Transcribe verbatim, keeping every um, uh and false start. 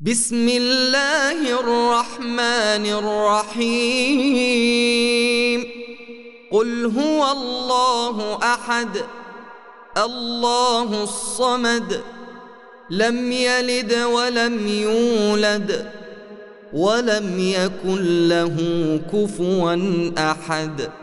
بسم الله الرحمن الرحيم قل هو الله أحد الله الصمد لم يلد ولم يولد ولم يكن له كفوا أحد.